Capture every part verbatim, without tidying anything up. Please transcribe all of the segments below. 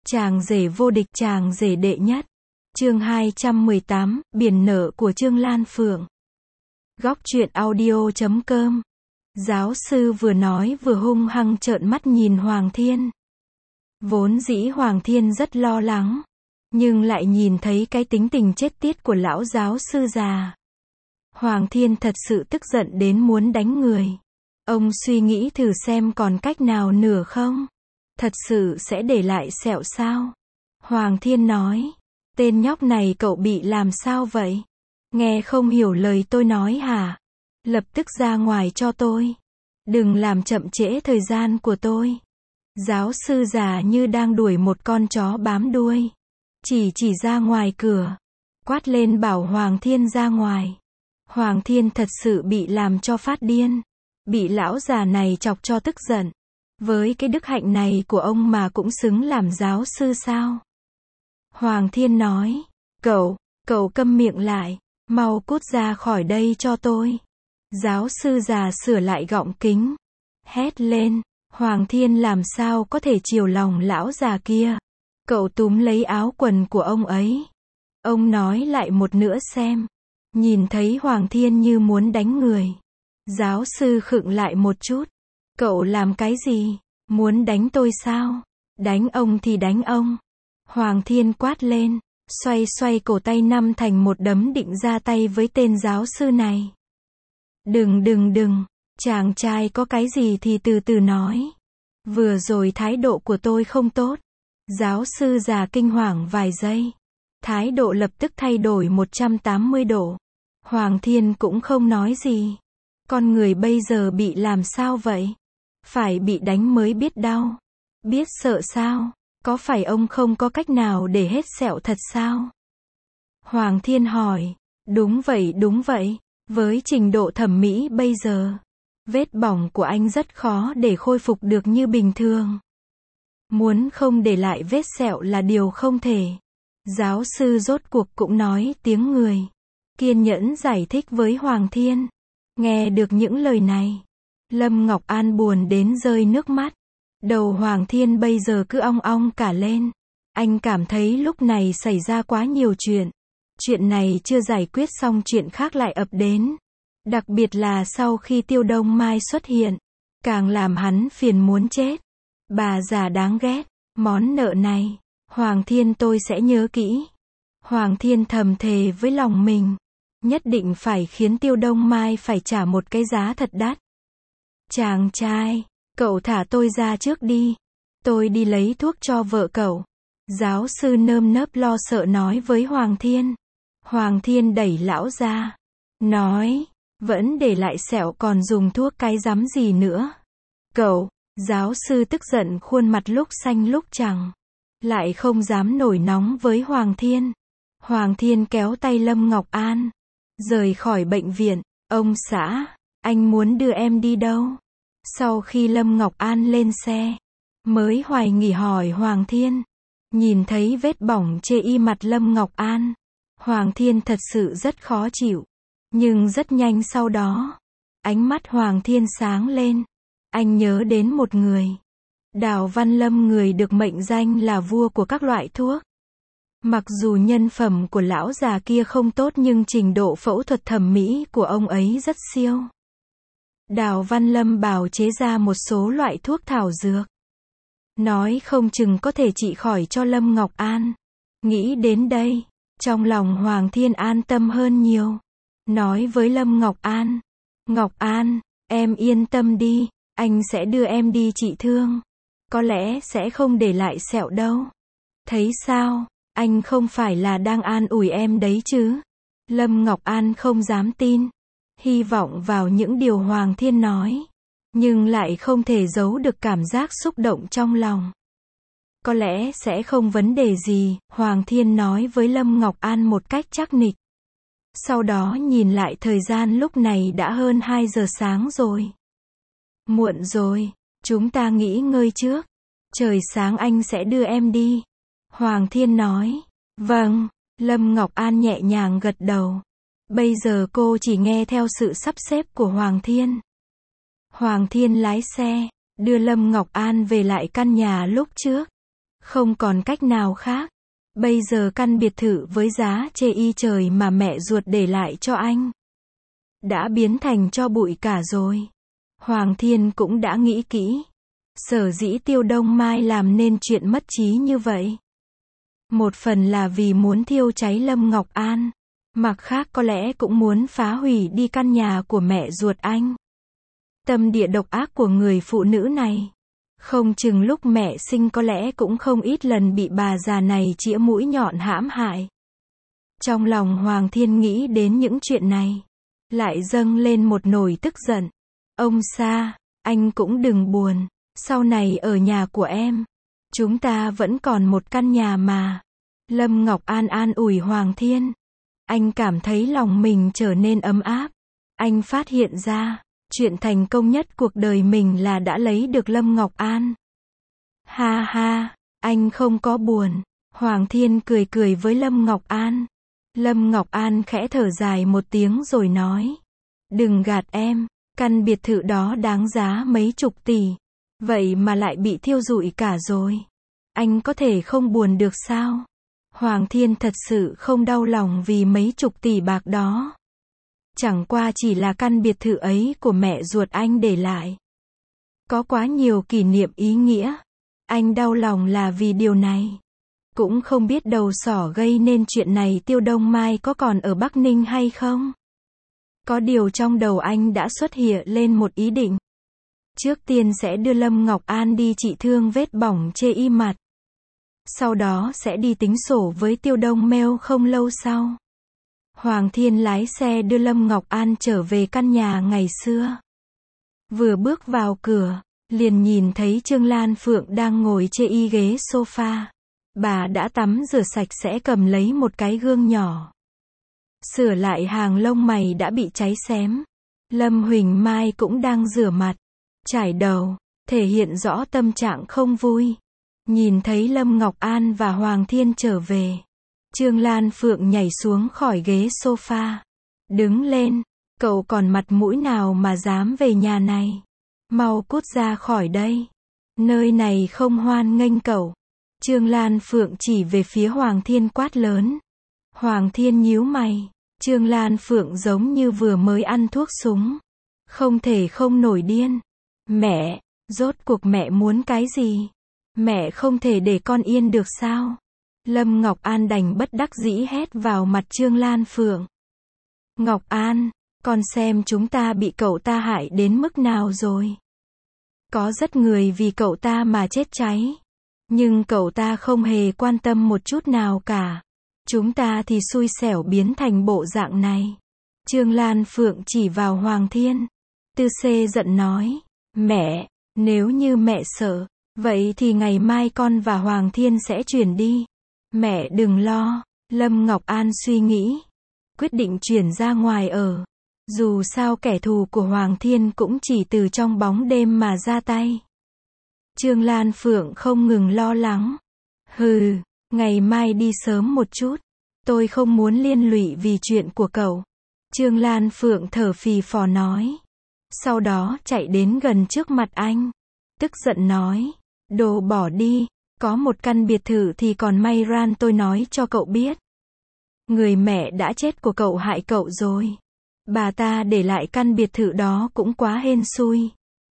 Chàng rể vô địch, chàng rể đệ nhất. Chương hai trăm mười tám, biển nở của Trương Lan Phượng. Góc truyện audio chấm com. Giáo sư vừa nói vừa hung hăng trợn mắt nhìn Hoàng Thiên. Vốn dĩ Hoàng Thiên rất lo lắng, nhưng lại nhìn thấy cái tính tình chết tiết của lão giáo sư già. Hoàng Thiên thật sự tức giận đến muốn đánh người. Ông suy nghĩ thử xem còn cách nào nữa không? Thật sự sẽ để lại sẹo sao? Hoàng Thiên nói, tên nhóc này cậu bị làm sao vậy? Nghe không hiểu lời tôi nói hả? Lập tức ra ngoài cho tôi. Đừng làm chậm trễ thời gian của tôi. Giáo sư già như đang đuổi một con chó bám đuôi. Chỉ chỉ ra ngoài cửa. Quát lên bảo Hoàng Thiên ra ngoài. Hoàng Thiên thật sự bị làm cho phát điên. Bị lão già này chọc cho tức giận. Với cái đức hạnh này của ông mà cũng xứng làm giáo sư sao? Hoàng Thiên nói, cậu, cậu câm miệng lại, mau cút ra khỏi đây cho tôi. Giáo sư già sửa lại gọng kính, hét lên, Hoàng Thiên làm sao có thể chiều lòng lão già kia. Cậu túm lấy áo quần của ông ấy. Ông nói lại một nữa xem. Nhìn thấy Hoàng Thiên như muốn đánh người. Giáo sư khựng lại một chút. Cậu làm cái gì? Muốn đánh tôi sao? Đánh ông thì đánh ông. Hoàng Thiên quát lên, xoay xoay cổ tay năm thành một đấm định ra tay với tên giáo sư này. Đừng đừng đừng, chàng trai có cái gì thì từ từ nói. Vừa rồi thái độ của tôi không tốt. Giáo sư già kinh hoàng vài giây. Thái độ lập tức thay đổi một trăm tám mươi độ. Hoàng Thiên cũng không nói gì. Con người bây giờ bị làm sao vậy? Phải bị đánh mới biết đau. Biết sợ sao? Có phải ông không có cách nào để hết sẹo thật sao? Hoàng Thiên hỏi. Đúng vậy đúng vậy. Với trình độ thẩm mỹ bây giờ, vết bỏng của anh rất khó để khôi phục được như bình thường. Muốn không để lại vết sẹo là điều không thể. Giáo sư rốt cuộc cũng nói tiếng người. Kiên nhẫn giải thích với Hoàng Thiên. Nghe được những lời này, Lâm Ngọc An buồn đến rơi nước mắt. Đầu Hoàng Thiên bây giờ cứ ong ong cả lên. Anh cảm thấy lúc này xảy ra quá nhiều chuyện. Chuyện này chưa giải quyết xong chuyện khác lại ập đến. Đặc biệt là sau khi Tiêu Đông Mai xuất hiện. Càng làm hắn phiền muốn chết. Bà già đáng ghét. Món nợ này, Hoàng Thiên tôi sẽ nhớ kỹ. Hoàng Thiên thầm thề với lòng mình. Nhất định phải khiến Tiêu Đông Mai phải trả một cái giá thật đắt. Chàng trai, cậu thả tôi ra trước đi. Tôi đi lấy thuốc cho vợ cậu. Giáo sư nơm nớp lo sợ nói với Hoàng Thiên. Hoàng Thiên đẩy lão ra. Nói, vẫn để lại sẹo còn dùng thuốc cái rắm gì nữa. Cậu, giáo sư tức giận khuôn mặt lúc xanh lúc trắng. Lại không dám nổi nóng với Hoàng Thiên. Hoàng Thiên kéo tay Lâm Ngọc An. Rời khỏi bệnh viện. Ông xã, anh muốn đưa em đi đâu? Sau khi Lâm Ngọc An lên xe, mới hoài nghỉ hỏi Hoàng Thiên. Nhìn thấy vết bỏng chê y mặt Lâm Ngọc An, Hoàng Thiên thật sự rất khó chịu. Nhưng rất nhanh sau đó, ánh mắt Hoàng Thiên sáng lên. Anh nhớ đến một người. Đào Văn Lâm, người được mệnh danh là vua của các loại thuốc. Mặc dù nhân phẩm của lão già kia không tốt nhưng trình độ phẫu thuật thẩm mỹ của ông ấy rất siêu. Đào Văn Lâm bào chế ra một số loại thuốc thảo dược. Nói không chừng có thể trị khỏi cho Lâm Ngọc An. Nghĩ đến đây, trong lòng Hoàng Thiên an tâm hơn nhiều. Nói với Lâm Ngọc An. Ngọc An, em yên tâm đi, anh sẽ đưa em đi trị thương. Có lẽ sẽ không để lại sẹo đâu. Thấy sao, anh không phải là đang an ủi em đấy chứ? Lâm Ngọc An không dám tin. Hy vọng vào những điều Hoàng Thiên nói. Nhưng lại không thể giấu được cảm giác xúc động trong lòng. Có lẽ sẽ không vấn đề gì, Hoàng Thiên nói với Lâm Ngọc An một cách chắc nịch. Sau đó nhìn lại thời gian lúc này đã hơn hai giờ sáng rồi. Muộn rồi, chúng ta nghỉ ngơi trước. Trời sáng anh sẽ đưa em đi. Hoàng Thiên nói. Vâng, Lâm Ngọc An nhẹ nhàng gật đầu. Bây giờ cô chỉ nghe theo sự sắp xếp của Hoàng Thiên. Hoàng Thiên lái xe, đưa Lâm Ngọc An về lại căn nhà lúc trước. Không còn cách nào khác. Bây giờ căn biệt thự với giá chê y trời mà mẹ ruột để lại cho anh đã biến thành tro bụi cả rồi. Hoàng Thiên cũng đã nghĩ kỹ. Sở dĩ Tiêu Đông Mai làm nên chuyện mất trí như vậy. Một phần là vì muốn thiêu cháy Lâm Ngọc An. Mặt khác có lẽ cũng muốn phá hủy đi căn nhà của mẹ ruột anh. Tâm địa độc ác của người phụ nữ này. Không chừng lúc mẹ sinh có lẽ cũng không ít lần bị bà già này chĩa mũi nhọn hãm hại. Trong lòng Hoàng Thiên nghĩ đến những chuyện này. Lại dâng lên một nồi tức giận. Ông Sa, anh cũng đừng buồn. Sau này ở nhà của em. Chúng ta vẫn còn một căn nhà mà. Lâm Ngọc An an ủi Hoàng Thiên. Anh cảm thấy lòng mình trở nên ấm áp. Anh phát hiện ra. Chuyện thành công nhất cuộc đời mình là đã lấy được Lâm Ngọc An. Ha ha, anh không có buồn. Hoàng Thiên cười cười với Lâm Ngọc An. Lâm Ngọc An khẽ thở dài một tiếng rồi nói. Đừng gạt em, căn biệt thự đó đáng giá mấy chục tỷ. Vậy mà lại bị thiêu rụi cả rồi. Anh có thể không buồn được sao? Hoàng Thiên thật sự không đau lòng vì mấy chục tỷ bạc đó. Chẳng qua chỉ là căn biệt thự ấy của mẹ ruột anh để lại. Có quá nhiều kỷ niệm ý nghĩa. Anh đau lòng là vì điều này. Cũng không biết đầu sỏ gây nên chuyện này Tiêu Đông Mai có còn ở Bắc Ninh hay không? Có điều trong đầu anh đã xuất hiện lên một ý định. Trước tiên sẽ đưa Lâm Ngọc An đi trị thương vết bỏng chê y mặt. Sau đó sẽ đi tính sổ với Tiêu Đông Mêu không lâu sau. Hoàng Thiên lái xe đưa Lâm Ngọc An trở về căn nhà ngày xưa. Vừa bước vào cửa, liền nhìn thấy Trương Lan Phượng đang ngồi chê y ghế sofa. Bà đã tắm rửa sạch sẽ cầm lấy một cái gương nhỏ. Sửa lại hàng lông mày đã bị cháy xém. Lâm Huỳnh Mai cũng đang rửa mặt, chải đầu, thể hiện rõ tâm trạng không vui. Nhìn thấy Lâm Ngọc An và Hoàng Thiên trở về. Trương Lan Phượng nhảy xuống khỏi ghế sofa. Đứng lên, cậu còn mặt mũi nào mà dám về nhà này. Mau cút ra khỏi đây. Nơi này không hoan nghênh cậu. Trương Lan Phượng chỉ về phía Hoàng Thiên quát lớn. Hoàng Thiên nhíu mày. Trương Lan Phượng giống như vừa mới ăn thuốc súng. Không thể không nổi điên. Mẹ, rốt cuộc mẹ muốn cái gì? Mẹ không thể để con yên được sao? Lâm Ngọc An đành bất đắc dĩ hét vào mặt Trương Lan Phượng. Ngọc An, con xem chúng ta bị cậu ta hại đến mức nào rồi. Có rất người vì cậu ta mà chết cháy. Nhưng cậu ta không hề quan tâm một chút nào cả. Chúng ta thì xui xẻo biến thành bộ dạng này. Trương Lan Phượng chỉ vào Hoàng Thiên. Tư Xê giận nói. Mẹ, nếu như mẹ sợ, vậy thì ngày mai con và Hoàng Thiên sẽ chuyển đi. Mẹ đừng lo. Lâm Ngọc An suy nghĩ. Quyết định chuyển ra ngoài ở. Dù sao kẻ thù của Hoàng Thiên cũng chỉ từ trong bóng đêm mà ra tay. Trương Lan Phượng không ngừng lo lắng. Hừ, ngày mai đi sớm một chút. Tôi không muốn liên lụy vì chuyện của cậu. Trương Lan Phượng thở phì phò nói. Sau đó chạy đến gần trước mặt anh. Tức giận nói. Đồ bỏ đi. Có một căn biệt thự thì còn may ran tôi nói cho cậu biết. Người mẹ đã chết của cậu hại cậu rồi. Bà ta để lại căn biệt thự đó cũng quá hên xui.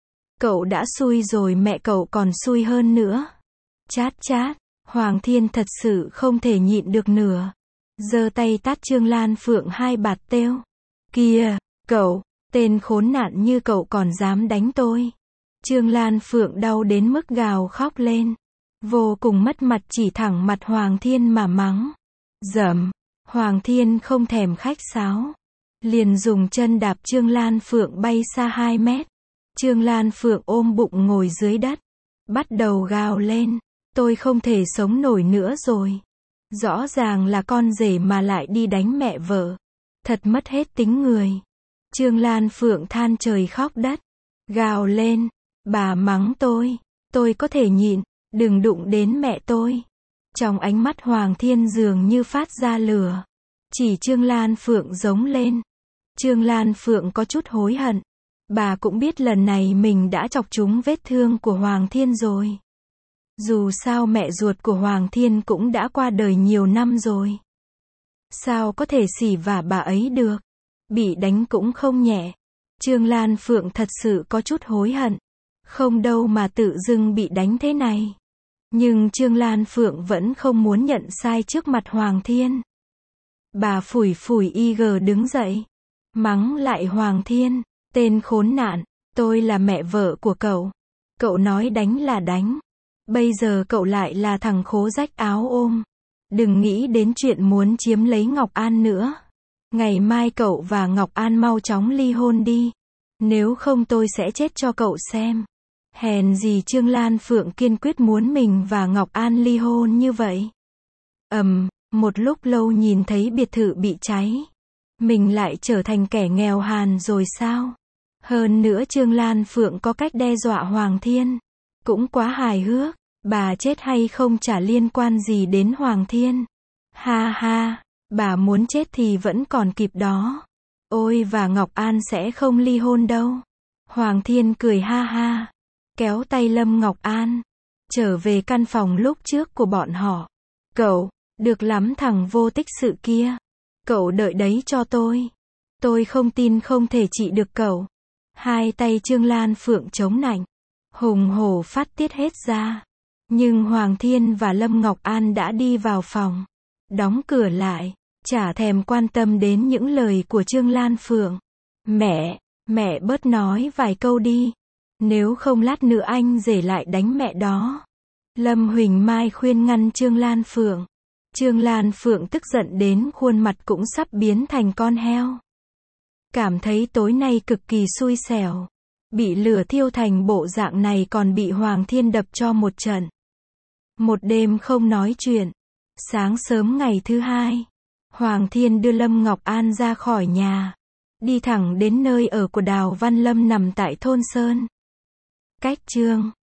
Cậu đã xui rồi mẹ cậu còn xui hơn nữa. Chát chát, Hoàng Thiên thật sự không thể nhịn được nữa. Giơ tay tát Trương Lan Phượng hai bạt têu. Kìa, cậu, tên khốn nạn như cậu còn dám đánh tôi. Trương Lan Phượng đau đến mức gào khóc lên. Vô cùng mất mặt chỉ thẳng mặt Hoàng Thiên mà mắng. Dầm, Hoàng Thiên không thèm khách sáo. Liền dùng chân đạp Trương Lan Phượng bay xa hai mét. Trương Lan Phượng ôm bụng ngồi dưới đất. Bắt đầu gào lên. Tôi không thể sống nổi nữa rồi. Rõ ràng là con rể mà lại đi đánh mẹ vợ. Thật mất hết tính người. Trương Lan Phượng than trời khóc đất. Gào lên. Bà mắng tôi. Tôi có thể nhịn. Đừng đụng đến mẹ tôi. Trong ánh mắt Hoàng Thiên dường như phát ra lửa. Chỉ Trương Lan Phượng giống lên. Trương Lan Phượng có chút hối hận. Bà cũng biết lần này mình đã chọc trúng vết thương của Hoàng Thiên rồi. Dù sao mẹ ruột của Hoàng Thiên cũng đã qua đời nhiều năm rồi. Sao có thể xỉ vả bà ấy được? Bị đánh cũng không nhẹ. Trương Lan Phượng thật sự có chút hối hận. Không đâu mà tự dưng bị đánh thế này. Nhưng Trương Lan Phượng vẫn không muốn nhận sai trước mặt Hoàng Thiên. Bà phủi phủi y gờ đứng dậy. Mắng lại Hoàng Thiên. Tên khốn nạn, tôi là mẹ vợ của cậu. Cậu nói đánh là đánh. Bây giờ cậu lại là thằng khố rách áo ôm. Đừng nghĩ đến chuyện muốn chiếm lấy Ngọc An nữa. Ngày mai cậu và Ngọc An mau chóng ly hôn đi. Nếu không tôi sẽ chết cho cậu xem. Hèn gì Trương Lan Phượng kiên quyết muốn mình và Ngọc An ly hôn như vậy. Ầm, một lúc lâu nhìn thấy biệt thự bị cháy. Mình lại trở thành kẻ nghèo hàn rồi sao? Hơn nữa Trương Lan Phượng có cách đe dọa Hoàng Thiên. Cũng quá hài hước. Bà chết hay không chả liên quan gì đến Hoàng Thiên. Ha ha, bà muốn chết thì vẫn còn kịp đó. Ôi và Ngọc An sẽ không ly hôn đâu. Hoàng Thiên cười ha ha. Kéo tay Lâm Ngọc An. Trở về căn phòng lúc trước của bọn họ. Cậu, được lắm thằng vô tích sự kia. Cậu đợi đấy cho tôi. Tôi không tin không thể trị được cậu. Hai tay Trương Lan Phượng chống nạnh. Hùng hổ phát tiết hết ra. Nhưng Hoàng Thiên và Lâm Ngọc An đã đi vào phòng. Đóng cửa lại. Chả thèm quan tâm đến những lời của Trương Lan Phượng. Mẹ, mẹ bớt nói vài câu đi. Nếu không lát nữa anh rể lại đánh mẹ đó. Lâm Huỳnh Mai khuyên ngăn Trương Lan Phượng. Trương Lan Phượng tức giận đến khuôn mặt cũng sắp biến thành con heo. Cảm thấy tối nay cực kỳ xui xẻo. Bị lửa thiêu thành bộ dạng này còn bị Hoàng Thiên đập cho một trận. Một đêm không nói chuyện. Sáng sớm ngày thứ hai, Hoàng Thiên đưa Lâm Ngọc An ra khỏi nhà. Đi thẳng đến nơi ở của Đào Văn Lâm nằm tại thôn Sơn. Cách Trương